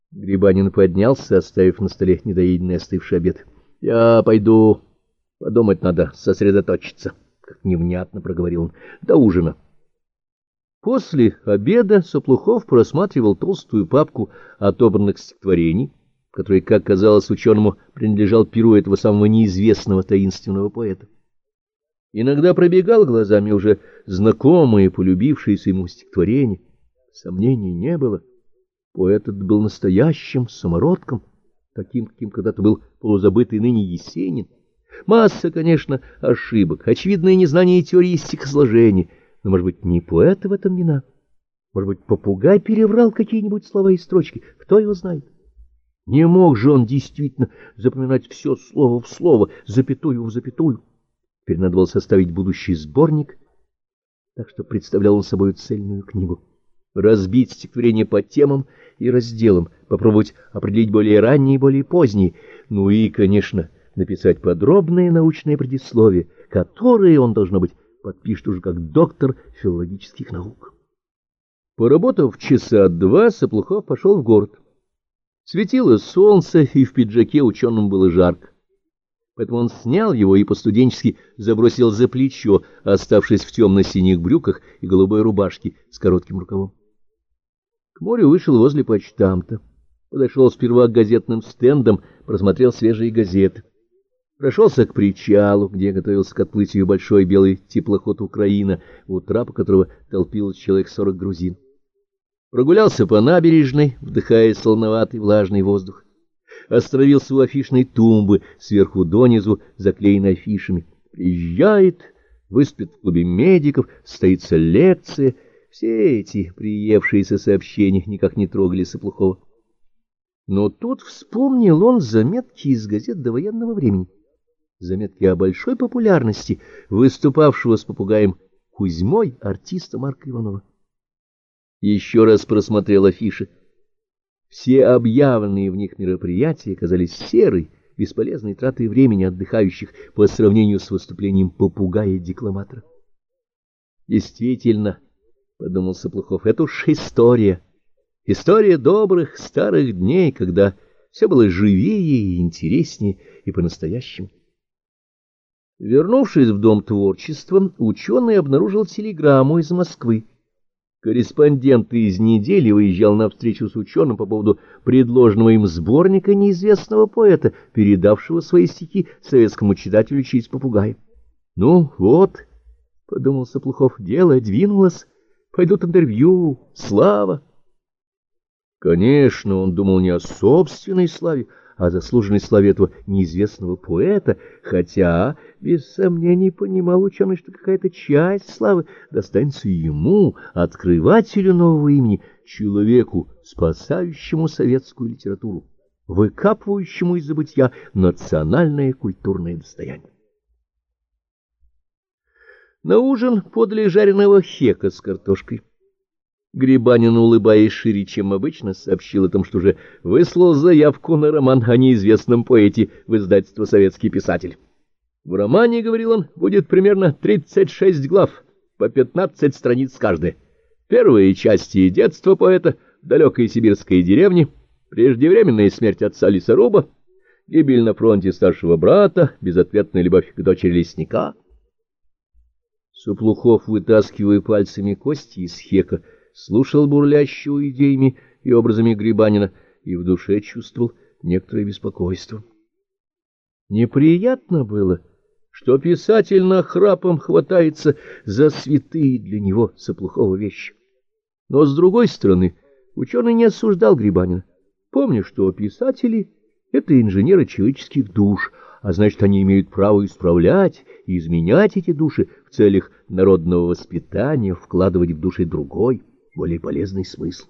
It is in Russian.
Грибанин поднялся, оставив на столе недоеденный остывший обед. — Я пойду, подумать надо, сосредоточиться, — как невнятно проговорил он, — до ужина. После обеда Соплухов просматривал толстую папку отобранных стихотворений, который, как казалось ученому, принадлежал перу этого самого неизвестного таинственного поэта. Иногда пробегал глазами уже знакомые, полюбившиеся ему стихотворения. Сомнений не было. Поэт этот был настоящим самородком, таким, каким когда-то был полузабытый ныне Есенин. Масса, конечно, ошибок, очевидное незнание теории стихосложения, но, может быть, не поэта в этом вина? Может быть, попугай переврал какие-нибудь слова и строчки? Кто его знает? Не мог же он действительно запоминать все слово в слово, запятую в запятую. Теперь надо было составить будущий сборник, так что представлял он собой цельную книгу. Разбить стихотворение по темам и разделам, попробовать определить более ранние и более поздние, ну и, конечно, написать подробное научное предисловие, которое он, должно быть, подпишет уже как доктор филологических наук. Поработав часа два, Соплухов пошел в город. Светило солнце, и в пиджаке ученому было жарко. Поэтому он снял его и по-студенчески забросил за плечо, оставшись в темно-синих брюках и голубой рубашке с коротким рукавом. К морю вышел возле почтамта. Подошел сперва к газетным стендам, просмотрел свежие газеты. Прошелся к причалу, где готовился к отплытию большой белый теплоход «Украина», у трапа которого толпилось человек 40 грузин. Прогулялся по набережной, вдыхая солоноватый влажный воздух. Остановился у афишной тумбы, сверху донизу, заклеенной афишами. Приезжает, выступит в клубе медиков, состоится лекция. Все эти приевшиеся сообщения никак не трогали Соплухова. Но тут вспомнил он заметки из газет довоенного времени. Заметки о большой популярности выступавшего с попугаем Кузьмой артиста Марка Иванова. Еще раз просмотрел афиши. Все объявленные в них мероприятия казались серой, бесполезной тратой времени отдыхающих по сравнению с выступлением попугая-декламатора. Действительно, — подумал Соплухов, — это уж история. История добрых старых дней, когда все было живее и интереснее, и по-настоящему. Вернувшись в Дом творчества, ученый обнаружил телеграмму из Москвы. Корреспондент из «Недели» выезжал на встречу с ученым по поводу предложенного им сборника неизвестного поэта, передавшего свои стихи советскому читателю через попугая. — Ну вот, — подумал Соплухов, — дело двинулось, пойдут интервью, слава. Конечно, он думал не о собственной славе, а о заслуженной славе этого неизвестного поэта, хотя, без сомнений, понимал ученый, что какая-то часть славы достанется ему, открывателю нового имени, человеку, спасающему советскую литературу, выкапывающему из забытья национальное культурное достояние. На ужин подали жареного хека с картошкой. Грибанин, улыбаясь шире, чем обычно, сообщил о том, что уже выслал заявку на роман о неизвестном поэте в издательство «Советский писатель». В романе, говорил он, будет примерно 36 глав, по 15 страниц каждая. Первые части детства поэта в далекой сибирской деревне, преждевременная смерть отца лесоруба, гибель на фронте старшего брата, безответная любовь к дочери лесника. Соплухов, вытаскивая пальцами кости из хека, слушал бурлящего идеями и образами Грибанина и в душе чувствовал некоторое беспокойство. Неприятно было, что писатель нахрапом хватается за святые для него Соплухова вещи. Но, с другой стороны, ученый не осуждал Грибанина, помня, что писатели — это инженеры человеческих душ, а значит, они имеют право исправлять и изменять эти души в целях народного воспитания, вкладывать в души другой, более полезный смысл.